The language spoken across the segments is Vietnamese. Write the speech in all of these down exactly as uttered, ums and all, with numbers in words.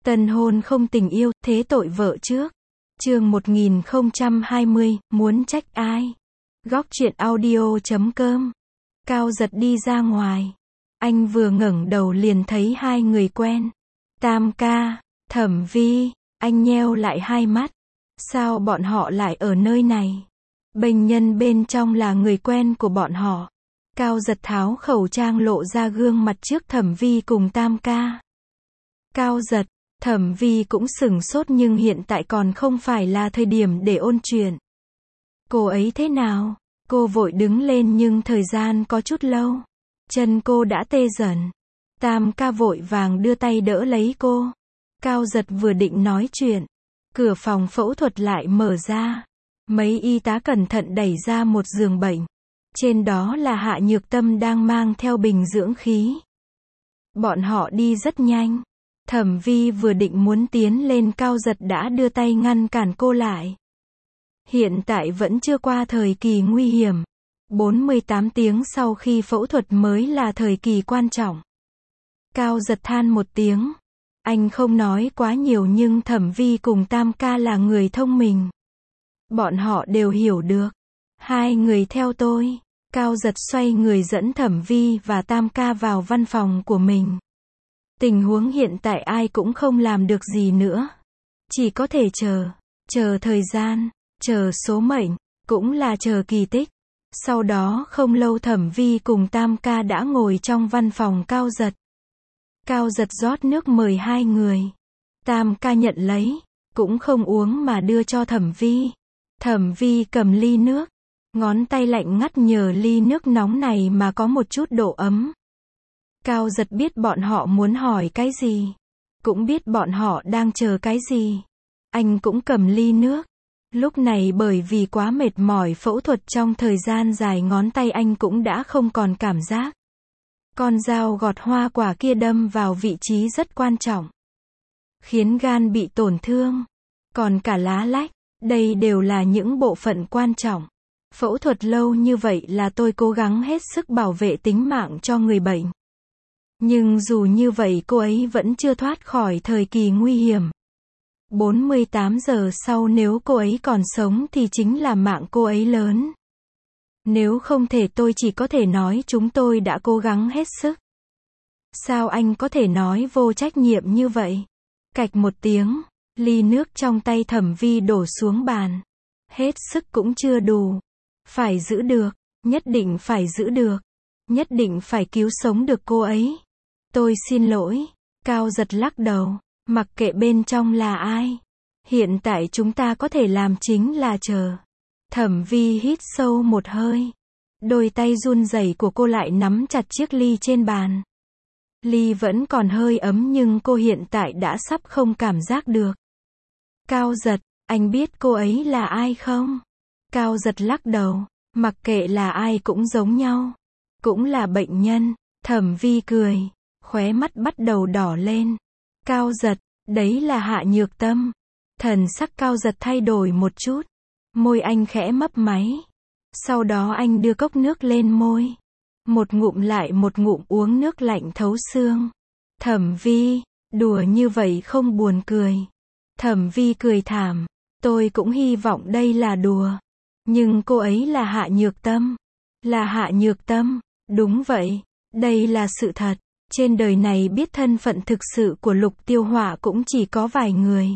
Tân hôn không tình yêu, thế tội vợ trước. Chương một nghìn không trăm hai mươi, muốn trách ai? Góc truyện audio chấm com. Cao Giật đi ra ngoài. Anh vừa ngẩng đầu liền thấy hai người quen. Tam ca, Thẩm Vi, anh nheo lại hai mắt. Sao bọn họ lại ở nơi này? Bệnh nhân bên trong là người quen của bọn họ. Cao Giật tháo khẩu trang lộ ra gương mặt trước Thẩm Vi cùng Tam ca. Cao Giật, Thẩm Vi cũng sửng sốt nhưng hiện tại còn không phải là thời điểm để ôn chuyện. Cô ấy thế nào? Cô vội đứng lên nhưng thời gian có chút lâu. Chân cô đã tê dần. Tam ca vội vàng đưa tay đỡ lấy cô. Cao Giật vừa định nói chuyện. Cửa phòng phẫu thuật lại mở ra. Mấy y tá cẩn thận đẩy ra một giường bệnh. Trên đó là Hạ Nhược Tâm đang mang theo bình dưỡng khí. Bọn họ đi rất nhanh. Thẩm Vi vừa định muốn tiến lên, Cao Giật đã đưa tay ngăn cản cô lại. Hiện tại vẫn chưa qua thời kỳ nguy hiểm. bốn mươi tám tiếng sau khi phẫu thuật mới là thời kỳ quan trọng. Cao Giật than một tiếng. Anh không nói quá nhiều nhưng Thẩm Vi cùng Tam ca là người thông minh. Bọn họ đều hiểu được. Hai người theo tôi. Cao Giật xoay người dẫn Thẩm Vi và Tam ca vào văn phòng của mình. Tình huống hiện tại ai cũng không làm được gì nữa. Chỉ có thể chờ. Chờ thời gian. Chờ số mệnh. Cũng là chờ kỳ tích. Sau đó không lâu Thẩm Vi cùng Tam ca đã ngồi trong văn phòng Cao Giật. Cao Giật rót nước mời hai người. Tam ca nhận lấy. Cũng không uống mà đưa cho Thẩm Vi. Thẩm Vi cầm ly nước. Ngón tay lạnh ngắt nhờ ly nước nóng này mà có một chút độ ấm. Cao Giật biết bọn họ muốn hỏi cái gì. Cũng biết bọn họ đang chờ cái gì. Anh cũng cầm ly nước. Lúc này bởi vì quá mệt mỏi phẫu thuật trong thời gian dài, ngón tay anh cũng đã không còn cảm giác. Con dao gọt hoa quả kia đâm vào vị trí rất quan trọng. Khiến gan bị tổn thương. Còn cả lá lách. Đây đều là những bộ phận quan trọng. Phẫu thuật lâu như vậy là tôi cố gắng hết sức bảo vệ tính mạng cho người bệnh. Nhưng dù như vậy cô ấy vẫn chưa thoát khỏi thời kỳ nguy hiểm. bốn mươi tám giờ sau nếu cô ấy còn sống thì chính là mạng cô ấy lớn. Nếu không thể tôi chỉ có thể nói chúng tôi đã cố gắng hết sức. Sao anh có thể nói vô trách nhiệm như vậy? Cạch một tiếng, ly nước trong tay Thẩm Vi đổ xuống bàn. Hết sức cũng chưa đủ. Phải giữ được, nhất định phải giữ được. Nhất định phải cứu sống được cô ấy. Tôi xin lỗi. Cao Giật lắc đầu. Mặc kệ bên trong là ai. Hiện tại chúng ta có thể làm chính là chờ. Thẩm Vi hít sâu một hơi. Đôi tay run rẩy của cô lại nắm chặt chiếc ly trên bàn. Ly vẫn còn hơi ấm nhưng cô hiện tại đã sắp không cảm giác được. Cao Giật, anh biết cô ấy là ai không? Cao Giật lắc đầu. Mặc kệ là ai cũng giống nhau. Cũng là bệnh nhân. Thẩm Vi cười. Khóe mắt bắt đầu đỏ lên. Cao Giật, đấy là Hạ Nhược Tâm. Thần sắc Cao Giật thay đổi một chút. Môi anh khẽ mấp máy. Sau đó anh đưa cốc nước lên môi. Một ngụm lại một ngụm uống nước lạnh thấu xương. Thẩm Vi, đùa như vậy không buồn cười. Thẩm Vi cười thảm. Tôi cũng hy vọng đây là đùa. Nhưng cô ấy là Hạ Nhược Tâm. Là Hạ Nhược Tâm. Đúng vậy. Đây là sự thật. Trên đời này biết thân phận thực sự của Lục Tiêu Hỏa cũng chỉ có vài người.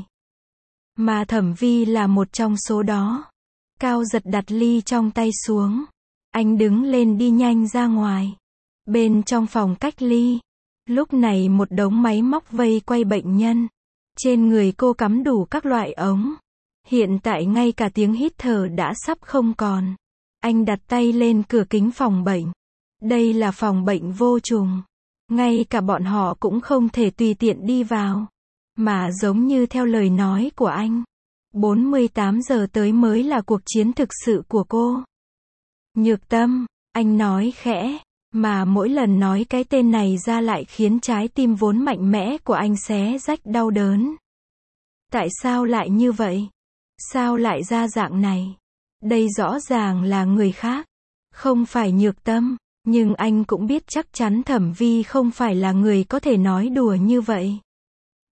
Mà Thẩm Vi là một trong số đó. Cao Giật đặt ly trong tay xuống. Anh đứng lên đi nhanh ra ngoài. Bên trong phòng cách ly. Lúc này một đống máy móc vây quay bệnh nhân. Trên người cô cắm đủ các loại ống. Hiện tại ngay cả tiếng hít thở đã sắp không còn. Anh đặt tay lên cửa kính phòng bệnh. Đây là phòng bệnh vô trùng. Ngay cả bọn họ cũng không thể tùy tiện đi vào. Mà giống như theo lời nói của anh. bốn mươi tám giờ tới mới là cuộc chiến thực sự của cô. Nhược Tâm, anh nói khẽ. Mà mỗi lần nói cái tên này ra lại khiến trái tim vốn mạnh mẽ của anh xé rách đau đớn. Tại sao lại như vậy? Sao lại ra dạng này? Đây rõ ràng là người khác. Không phải Nhược Tâm. Nhưng anh cũng biết chắc chắn Thẩm Vi không phải là người có thể nói đùa như vậy.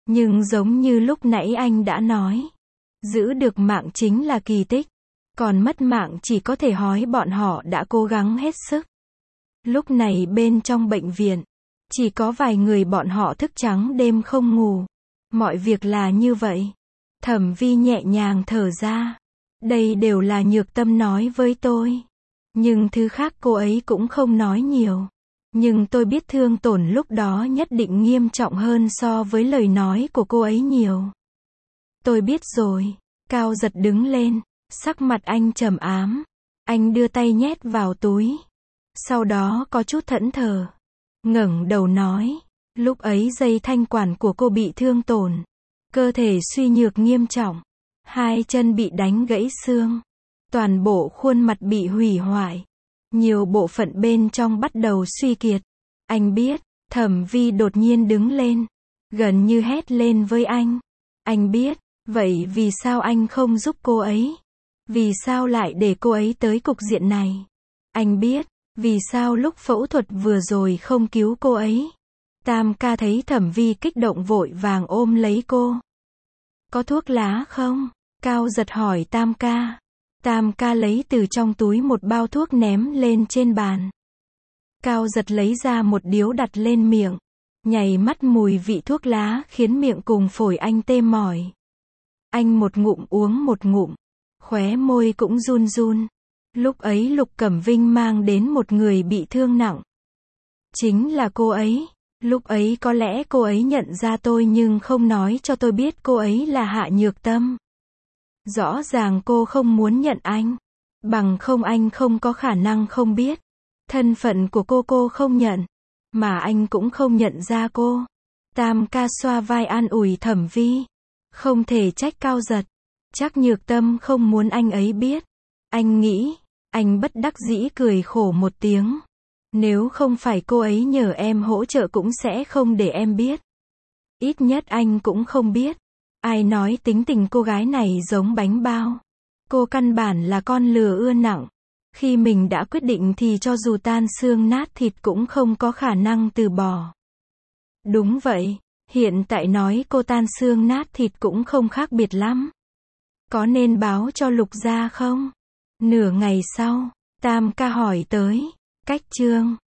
Nhưng giống như lúc nãy anh đã nói, giữ được mạng chính là kỳ tích, còn mất mạng chỉ có thể hỏi bọn họ đã cố gắng hết sức. Lúc này bên trong bệnh viện, chỉ có vài người bọn họ thức trắng đêm không ngủ. Mọi việc là như vậy. Thẩm Vi nhẹ nhàng thở ra. Đây đều là Nhược Tâm nói với tôi. Nhưng thứ khác cô ấy cũng không nói nhiều. Nhưng tôi biết thương tổn lúc đó nhất định nghiêm trọng hơn so với lời nói của cô ấy nhiều. Tôi biết rồi. Cao Giật đứng lên. Sắc mặt anh trầm ám. Anh đưa tay nhét vào túi. Sau đó có chút thẫn thờ. Ngẩng đầu nói. Lúc ấy dây thanh quản của cô bị thương tổn. Cơ thể suy nhược nghiêm trọng. Hai chân bị đánh gãy xương. Toàn bộ khuôn mặt bị hủy hoại. Nhiều bộ phận bên trong bắt đầu suy kiệt. Anh biết. Thẩm Vi đột nhiên đứng lên. Gần như hét lên với anh. Anh biết. Vậy vì sao anh không giúp cô ấy? Vì sao lại để cô ấy tới cục diện này? Anh biết. Vì sao lúc phẫu thuật vừa rồi không cứu cô ấy? Tam ca thấy Thẩm Vi kích động vội vàng ôm lấy cô. Có thuốc lá không? Cao Giật hỏi Tam ca. Tam ca lấy từ trong túi một bao thuốc ném lên trên bàn. Cao Giật lấy ra một điếu đặt lên miệng. Nhảy mắt mùi vị thuốc lá khiến miệng cùng phổi anh tê mỏi. Anh một ngụm uống một ngụm. Khóe môi cũng run run. Lúc ấy Lục Cẩm Vinh mang đến một người bị thương nặng. Chính là cô ấy. Lúc ấy có lẽ cô ấy nhận ra tôi nhưng không nói cho tôi biết cô ấy là Hạ Nhược Tâm. Rõ ràng cô không muốn nhận anh. Bằng không anh không có khả năng không biết. Thân phận của cô cô không nhận. Mà anh cũng không nhận ra cô. Tam ca xoa vai an ủi Thẩm Vi. Không thể trách Cao Giật. Chắc Nhược Tâm không muốn anh ấy biết. Anh nghĩ. Anh bất đắc dĩ cười khổ một tiếng. Nếu không phải cô ấy nhờ em hỗ trợ cũng sẽ không để em biết. Ít nhất anh cũng không biết. Ai nói tính tình cô gái này giống bánh bao. Cô căn bản là con lừa ưa nặng. Khi mình đã quyết định thì cho dù tan xương nát thịt cũng không có khả năng từ bỏ. Đúng vậy. Hiện tại nói cô tan xương nát thịt cũng không khác biệt lắm. Có nên báo cho Lục gia không? Nửa ngày sau, Tam ca hỏi tới. Cách chương